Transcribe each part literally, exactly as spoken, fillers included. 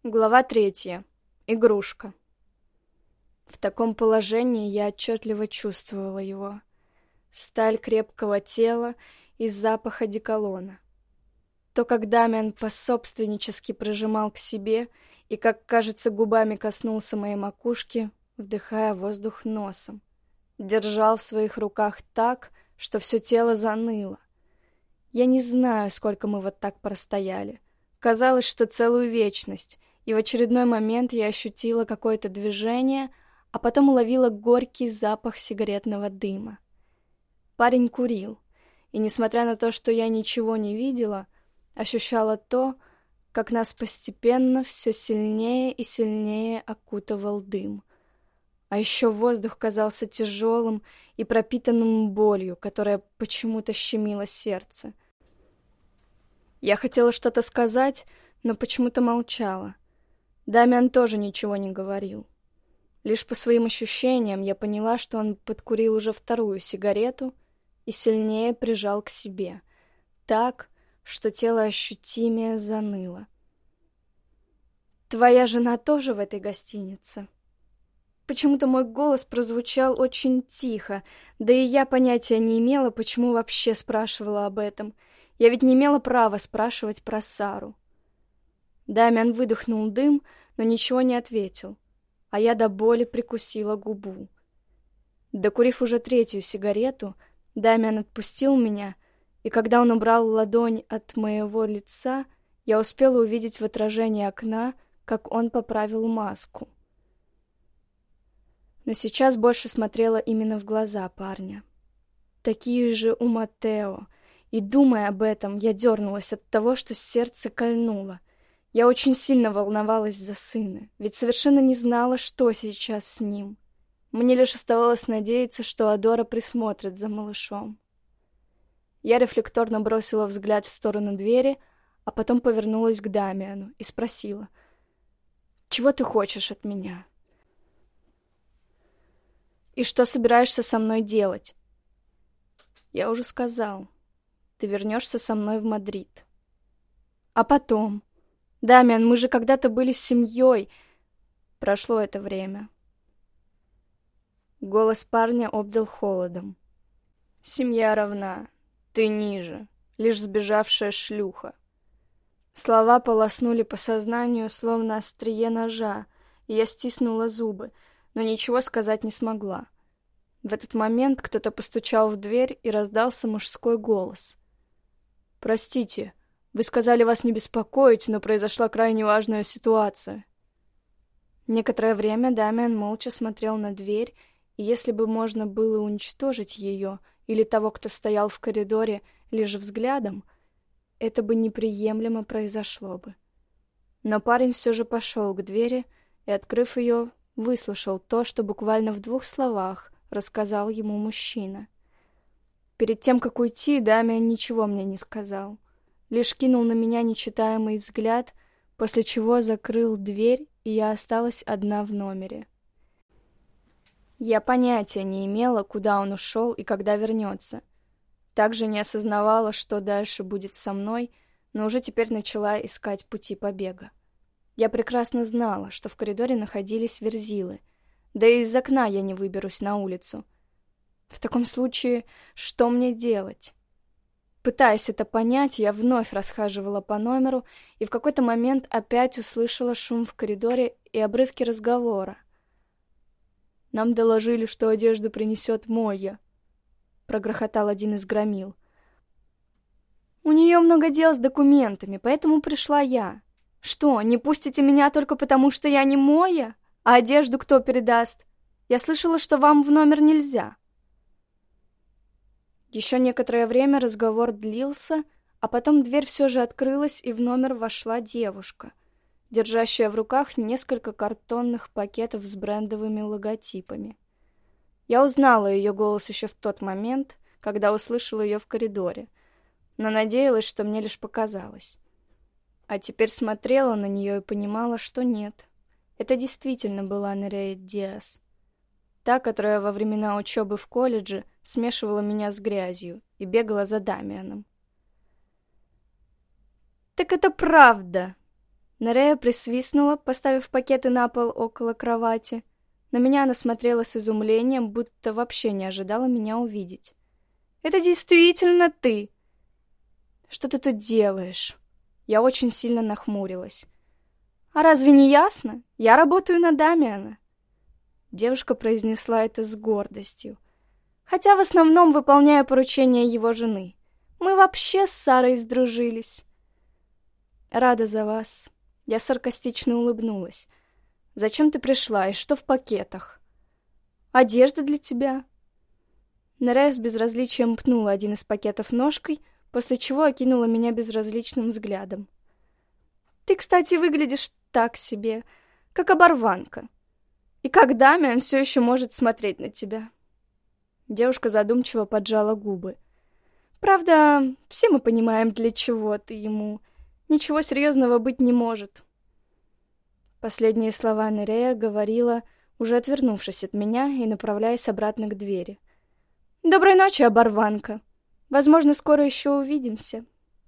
Глава третья. Игрушка. В таком положении я отчетливо чувствовала его. Сталь крепкого тела и запах одеколона. То, как Дамиан пособственнически прижимал к себе и, как кажется, губами коснулся моей макушки, вдыхая воздух носом. Держал в своих руках так, что все тело заныло. Я не знаю, сколько мы вот так простояли. Казалось, что целую вечность, и в очередной момент я ощутила какое-то движение, а потом уловила горький запах сигаретного дыма. Парень курил, и, несмотря на то, что я ничего не видела, ощущала то, как нас постепенно все сильнее и сильнее окутывал дым. А еще воздух казался тяжелым и пропитанным болью, которая почему-то щемила сердце. Я хотела что-то сказать, но почему-то молчала. Дамиан тоже ничего не говорил. Лишь по своим ощущениям я поняла, что он подкурил уже вторую сигарету и сильнее прижал к себе, так, что тело ощутимее заныло. «Твоя жена тоже в этой гостинице?» Почему-то мой голос прозвучал очень тихо, да и я понятия не имела, почему вообще спрашивала об этом. Я ведь не имела права спрашивать про Сару. Дамиан выдохнул дым, но ничего не ответил, а я до боли прикусила губу. Докурив уже третью сигарету, Дамиан отпустил меня, и когда он убрал ладонь от моего лица, я успела увидеть в отражении окна, как он поправил маску. Но сейчас больше смотрела именно в глаза парня. Такие же у Матео, и, думая об этом, я дернулась от того, что сердце кольнуло. Я очень сильно волновалась за сына, ведь совершенно не знала, что сейчас с ним. Мне лишь оставалось надеяться, что Адора присмотрит за малышом. Я рефлекторно бросила взгляд в сторону двери, а потом повернулась к Дамиану и спросила: «Чего ты хочешь от меня? И что собираешься со мной делать?» «Я уже сказал. Ты вернешься со мной в Мадрид. А потом? Дамиан, мы же когда-то были семьей. Прошло это время». Голос парня обдал холодом. «Семья равна. Ты ниже. Лишь сбежавшая шлюха». Слова полоснули по сознанию, словно острие ножа, и я стиснула зубы, но ничего сказать не смогла. В этот момент кто-то постучал в дверь, и раздался мужской голос. «Простите, вы сказали вас не беспокоить, но произошла крайне важная ситуация». Некоторое время Дамиан молча смотрел на дверь, и если бы можно было уничтожить ее или того, кто стоял в коридоре, лишь взглядом, это бы неприемлемо произошло бы. Но парень все же пошел к двери и, открыв ее, выслушал то, что буквально в двух словах рассказал ему мужчина. Перед тем, как уйти, Дамиан ничего мне не сказал. Лишь кинул на меня нечитаемый взгляд, после чего закрыл дверь, и я осталась одна в номере. Я понятия не имела, куда он ушел и когда вернется. Также не осознавала, что дальше будет со мной, но уже теперь начала искать пути побега. Я прекрасно знала, что в коридоре находились верзилы, да и из окна я не выберусь на улицу. В таком случае, что мне делать? Пытаясь это понять, я вновь расхаживала по номеру и в какой-то момент опять услышала шум в коридоре и обрывки разговора. «Нам доложили, что одежду принесет Мойя», — прогрохотал один из громил. «У нее много дел с документами, поэтому пришла я. Что, не пустите меня только потому, что я не Мойя? А одежду кто передаст? Я слышала, что вам в номер нельзя». Еще некоторое время разговор длился, а потом дверь все же открылась, и в номер вошла девушка, держащая в руках несколько картонных пакетов с брендовыми логотипами. Я узнала ее голос еще в тот момент, когда услышала ее в коридоре, но надеялась, что мне лишь показалось. А теперь смотрела на нее и понимала, что нет. Это действительно была Нереид Диас. Та, которая во времена учебы в колледже смешивала меня с грязью и бегала за Дамианом. «Так это правда!» Нерея присвистнула, поставив пакеты на пол около кровати. На меня она смотрела с изумлением, будто вообще не ожидала меня увидеть. «Это действительно ты!» «Что ты тут делаешь?» Я очень сильно нахмурилась. «А разве не ясно? Я работаю на Дамиана». Девушка произнесла это с гордостью. «Хотя в основном выполняю поручения его жены. Мы вообще с Сарой сдружились». «Рада за вас». Я саркастично улыбнулась. «Зачем ты пришла и что в пакетах?» «Одежда для тебя». Нерея с безразличием пнула один из пакетов ножкой, после чего окинула меня безразличным взглядом. «Ты, кстати, выглядишь так себе, как оборванка. И как Дамиан все еще может смотреть на тебя?» Девушка задумчиво поджала губы. «Правда, все мы понимаем, для чего ты ему. Ничего серьезного быть не может». Последние слова Нерея говорила, уже отвернувшись от меня и направляясь обратно к двери. «Доброй ночи, оборванка. Возможно, скоро еще увидимся».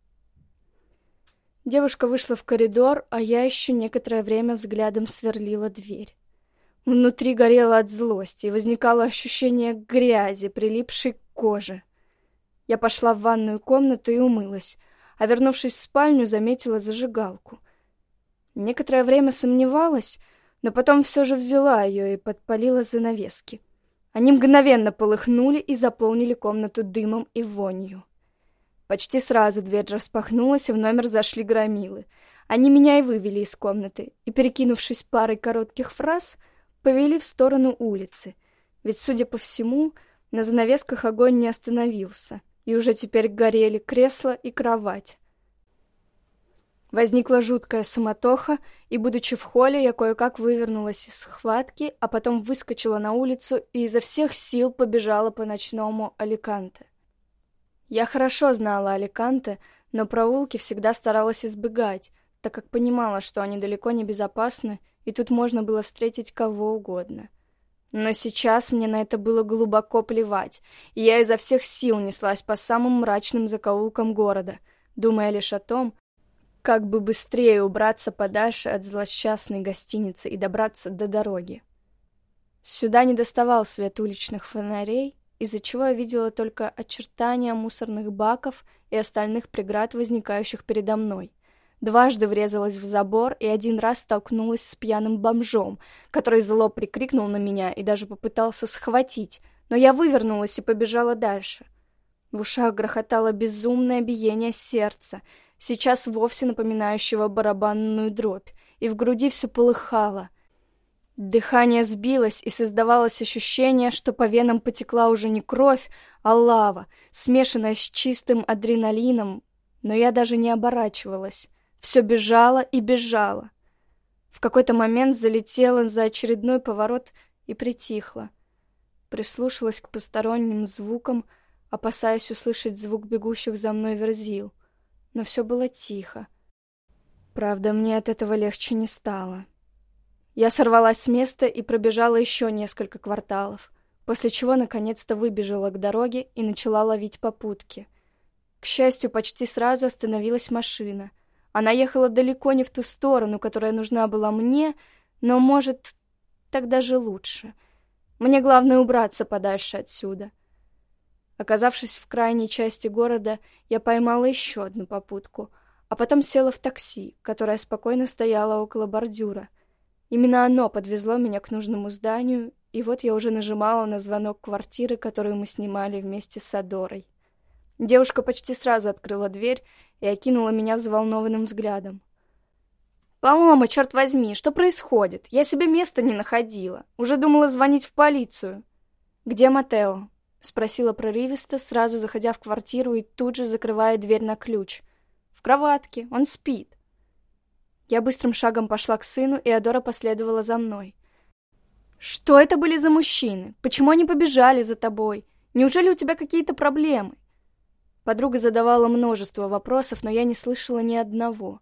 Девушка вышла в коридор, а я еще некоторое время взглядом сверлила дверь. Внутри горело от злости, и возникало ощущение грязи, прилипшей к коже. Я пошла в ванную комнату и умылась, а, вернувшись в спальню, заметила зажигалку. Некоторое время сомневалась, но потом все же взяла ее и подпалила занавески. Они мгновенно полыхнули и заполнили комнату дымом и вонью. Почти сразу дверь распахнулась, и в номер зашли громилы. Они меня и вывели из комнаты, и, перекинувшись парой коротких фраз, повели в сторону улицы, ведь, судя по всему, на занавесках огонь не остановился, и уже теперь горели кресла и кровать. Возникла жуткая суматоха, и, будучи в холле, я кое-как вывернулась из схватки, а потом выскочила на улицу и изо всех сил побежала по ночному Аликанте. Я хорошо знала Аликанте, но проулки всегда старалась избегать, так как понимала, что они далеко не безопасны, и тут можно было встретить кого угодно. Но сейчас мне на это было глубоко плевать, и я изо всех сил неслась по самым мрачным закоулкам города, думая лишь о том, как бы быстрее убраться подальше от злосчастной гостиницы и добраться до дороги. Сюда не доставал свет уличных фонарей, из-за чего я видела только очертания мусорных баков и остальных преград, возникающих передо мной. Дважды врезалась в забор и один раз столкнулась с пьяным бомжом, который зло прикрикнул на меня и даже попытался схватить, но я вывернулась и побежала дальше. В ушах грохотало безумное биение сердца, сейчас вовсе напоминающего барабанную дробь, и в груди все полыхало. Дыхание сбилось, и создавалось ощущение, что по венам потекла уже не кровь, а лава, смешанная с чистым адреналином, но я даже не оборачивалась. Все бежало и бежало. В какой-то момент залетела за очередной поворот и притихла. Прислушалась к посторонним звукам, опасаясь услышать звук бегущих за мной верзил. Но все было тихо. Правда, мне от этого легче не стало. Я сорвалась с места и пробежала еще несколько кварталов, после чего наконец-то выбежала к дороге и начала ловить попутки. К счастью, почти сразу остановилась машина. Она ехала далеко не в ту сторону, которая нужна была мне, но, может, так даже лучше. Мне главное убраться подальше отсюда. Оказавшись в крайней части города, я поймала еще одну попутку, а потом села в такси, которое спокойно стояло около бордюра. Именно оно подвезло меня к нужному зданию, и вот я уже нажимала на звонок квартиры, которую мы снимали вместе с Адорой. Девушка почти сразу открыла дверь и окинула меня взволнованным взглядом. «Палома, черт возьми, что происходит? Я себе места не находила. Уже думала звонить в полицию». «Где Матео?» — спросила прерывисто, сразу заходя в квартиру и тут же закрывая дверь на ключ. «В кроватке, он спит». Я быстрым шагом пошла к сыну, и Адора последовала за мной. «Что это были за мужчины? Почему они побежали за тобой? Неужели у тебя какие-то проблемы?» Подруга задавала множество вопросов, но я не слышала ни одного.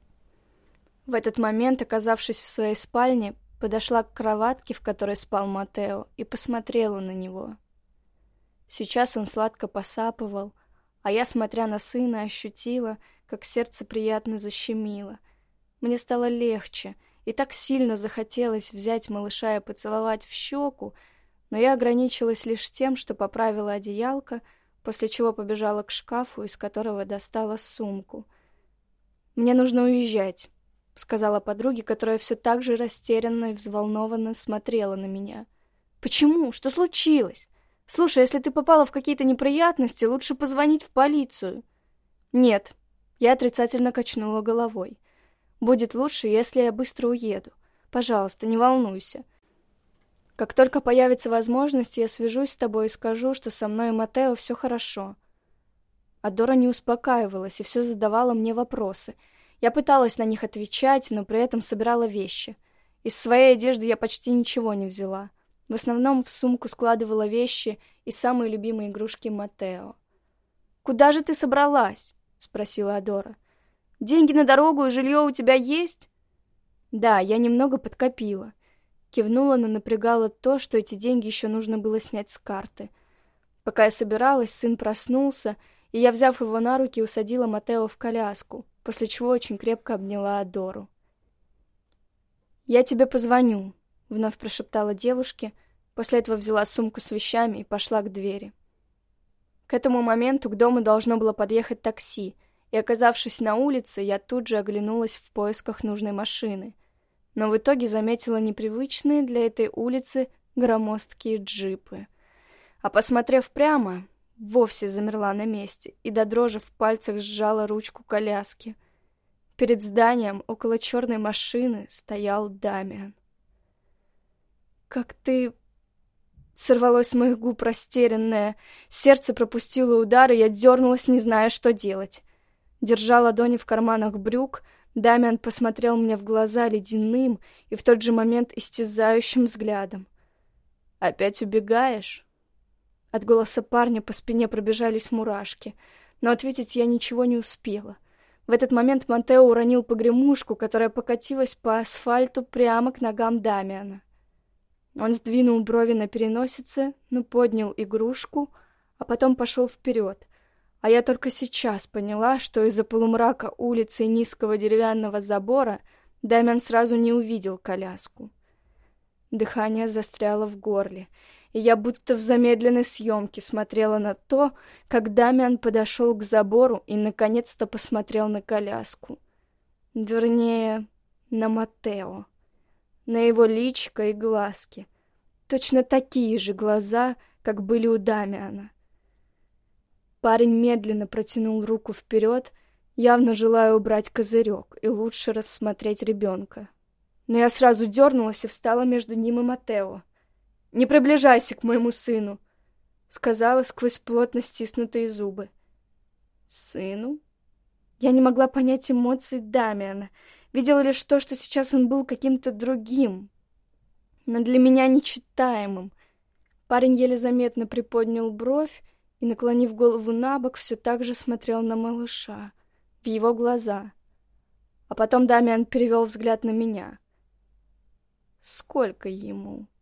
В этот момент, оказавшись в своей спальне, подошла к кроватке, в которой спал Матео, и посмотрела на него. Сейчас он сладко посапывал, а я, смотря на сына, ощутила, как сердце приятно защемило. Мне стало легче, и так сильно захотелось взять малыша и поцеловать в щеку, но я ограничилась лишь тем, что поправила одеялко, после чего побежала к шкафу, из которого достала сумку. «Мне нужно уезжать», — сказала подруге, которая все так же растерянно и взволнованно смотрела на меня. «Почему? Что случилось? Слушай, если ты попала в какие-то неприятности, лучше позвонить в полицию». «Нет», — я отрицательно качнула головой. «Будет лучше, если я быстро уеду. Пожалуйста, не волнуйся. Как только появится возможность, я свяжусь с тобой и скажу, что со мной и Матео все хорошо». А Дора не успокаивалась и все задавала мне вопросы. Я пыталась на них отвечать, но при этом собирала вещи. Из своей одежды я почти ничего не взяла. В основном в сумку складывала вещи и самые любимые игрушки Матео. «Куда же ты собралась?» — спросила Адора. «Деньги на дорогу и жилье у тебя есть?» «Да, я немного подкопила». Кивнула, но напрягало то, что эти деньги еще нужно было снять с карты. Пока я собиралась, сын проснулся, и я, взяв его на руки, усадила Матео в коляску, после чего очень крепко обняла Адору. «Я тебе позвоню», — вновь прошептала девушке, после этого взяла сумку с вещами и пошла к двери. К этому моменту к дому должно было подъехать такси, и, оказавшись на улице, я тут же оглянулась в поисках нужной машины, но в итоге заметила непривычные для этой улицы громоздкие джипы. А посмотрев прямо, вовсе замерла на месте и до дрожи в пальцах сжала ручку коляски. Перед зданием, около черной машины, стоял Дамиан. «Как ты...» Сорвалось с моих губ растерянное. Сердце пропустило удар, и я дернулась, не зная, что делать. Держа ладони в карманах брюк, Дамиан посмотрел мне в глаза ледяным и в тот же момент истязающим взглядом. «Опять убегаешь?» От голоса парня по спине пробежались мурашки, но ответить я ничего не успела. В этот момент Матео уронил погремушку, которая покатилась по асфальту прямо к ногам Дамиана. Он сдвинул брови на переносице, но поднял игрушку, а потом пошел вперед. А я только сейчас поняла, что из-за полумрака улицы и низкого деревянного забора Дамиан сразу не увидел коляску. Дыхание застряло в горле, и я будто в замедленной съемке смотрела на то, как Дамиан подошел к забору и наконец-то посмотрел на коляску. Вернее, на Матео. На его личико и глазки. Точно такие же глаза, как были у Дамиана. Парень медленно протянул руку вперед, явно желая убрать козырек и лучше рассмотреть ребенка. Но я сразу дернулась и встала между ним и Матео. «Не приближайся к моему сыну!» — сказала сквозь плотно стиснутые зубы. «Сыну?» Я не могла понять эмоций Дамиана. Видела лишь то, что сейчас он был каким-то другим, но для меня нечитаемым. Парень еле заметно приподнял бровь и, наклонив голову набок, все так же смотрел на малыша, в его глаза. А потом Дамиан перевел взгляд на меня. «Сколько ему?»